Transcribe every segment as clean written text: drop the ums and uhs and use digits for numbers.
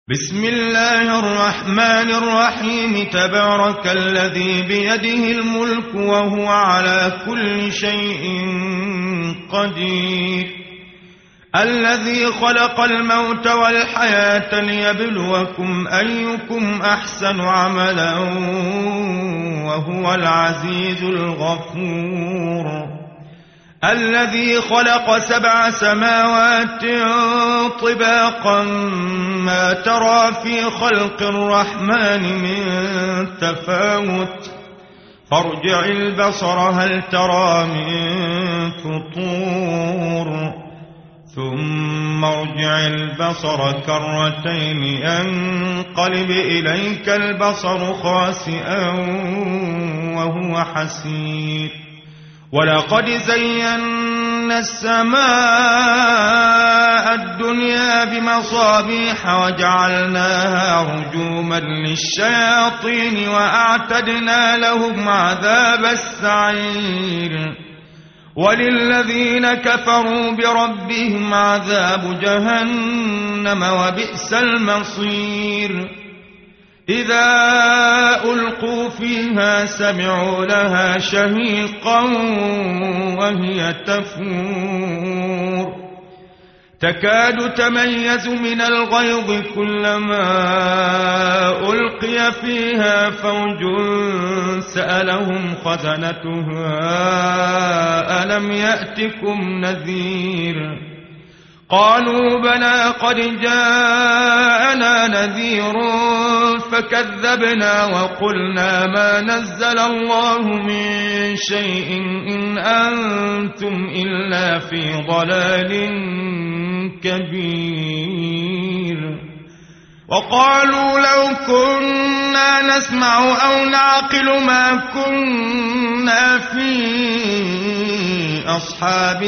بسم الله الرحمن الرحيم تبارك الذي بيده الملك وهو على كل شيء قدير الذي خلق الموت والحياة ليبلوكم أيكم أحسن عملا وهو العزيز الغفور الذي خلق 7 سماوات طباقا ما ترى في خلق الرحمن من تفاوت فارجع البصر هل ترى من فطور ثم ارجع البصر كرتين ينقلب إليك البصر خاسئا وهو حسير ولقد زينا السماء الدنيا بمصابيح وجعلناها رجوما للشياطين وأعتدنا لهم عذاب السعير وللذين كفروا بربهم عذاب جهنم وبئس المصير إذا ألقوا فيها سمعوا لها شهيقا وهي تفور تكاد تميز من الغيظ كلما ألقي فيها فوج سألهم خزنتها ألم يأتكم نذير قالوا بلى قد جاءنا نذير فكذبنا وقلنا ما نزل الله من شيء إن أنتم إلا في ضلال كبير وقالوا لو كنا نسمع أو نعقل ما كنا في أصحاب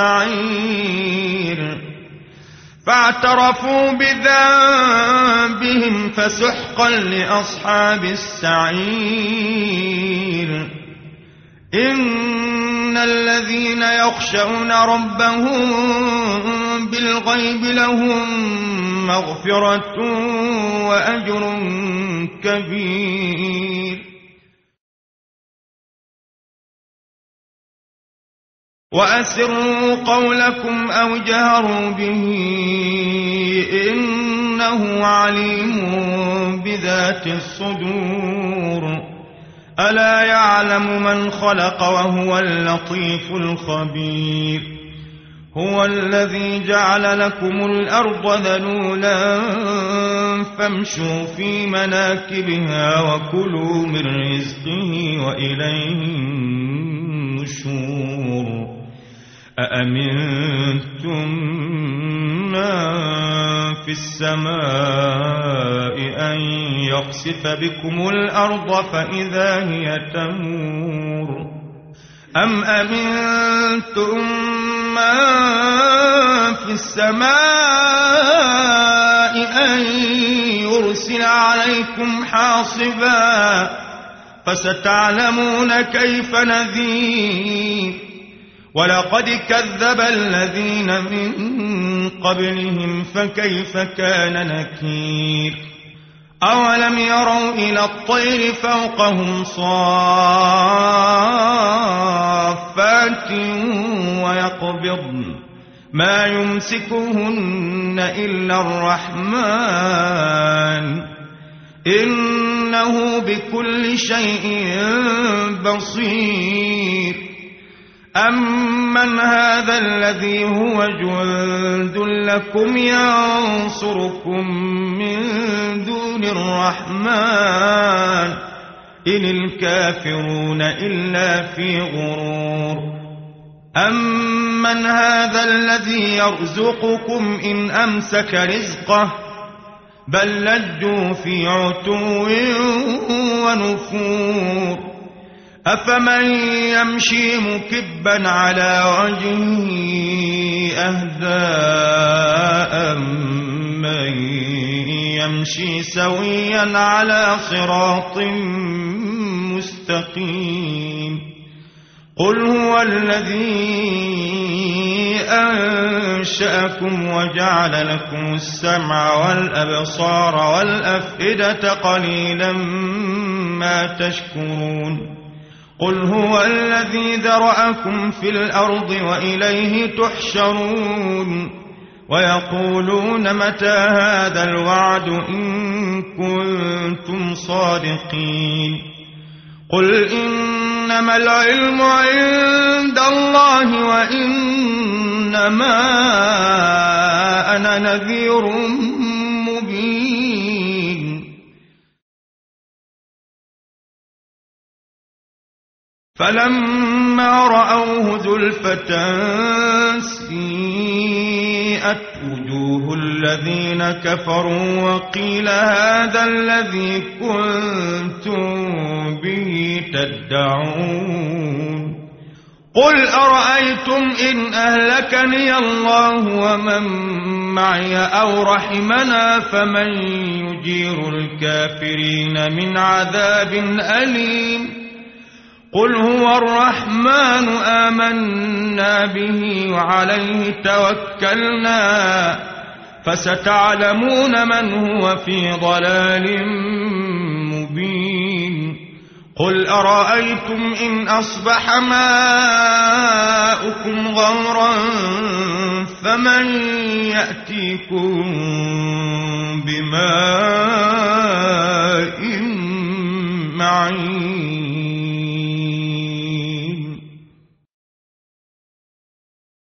السعير فاعترفوا بذنبهم فسحقا لأصحاب السعير إن الذين يخشون ربهم بالغيب لهم مغفرة وأجر كبير وأسروا قولكم أو جهروا به إنه عليم بذات الصدور ألا يعلم من خلق وهو اللطيف الخبير هو الذي جعل لكم الأرض ذلولا فامشوا في مناكبها وكلوا من رزقه وإليه النشور أأمنتم من في السماء أن يخسف بكم الأرض فإذا هي تمور أم أمنتم من في السماء أن يرسل عليكم حاصبا فستعلمون كيف نذير ولقد كذب الذين من قبلهم فكيف كان نكير أولم يروا إلى الطير فوقهم صافات ويقبضن ما يمسكهن إلا الرحمن إنه بكل شيء بصير أمن هذا الذي هو جند لكم ينصركم من دون الرحمن إن الكافرون إلا في غرور أمن هذا الذي يرزقكم إن أمسك رزقه بل لجوا في عتو ونفور أفمن يمشي مكبا على وجهه أهدى من يمشي سويا على صراط مستقيم قل هو الذي أنشأكم وجعل لكم السمع والأبصار والأفئدة قليلا ما تشكرون قل هو الذي ذرأكم في الأرض وإليه تحشرون ويقولون متى هذا الوعد إن كنتم صادقين قل إنما العلم عند الله وإنما أنا نذير مبين فلما رأوه زلفة سيئت وجوه الذين كفروا وقيل هذا الذي كنتم به تدعون قل أرأيتم إن أهلكني الله ومن معي أو رحمنا فمن يجير الكافرين من عذاب أليم قل هو الرحمن آمنا به وعليه توكلنا فستعلمون من هو في ضلال مبين قل أرأيتم إن أصبح ماؤكم غورا فمن يأتيكم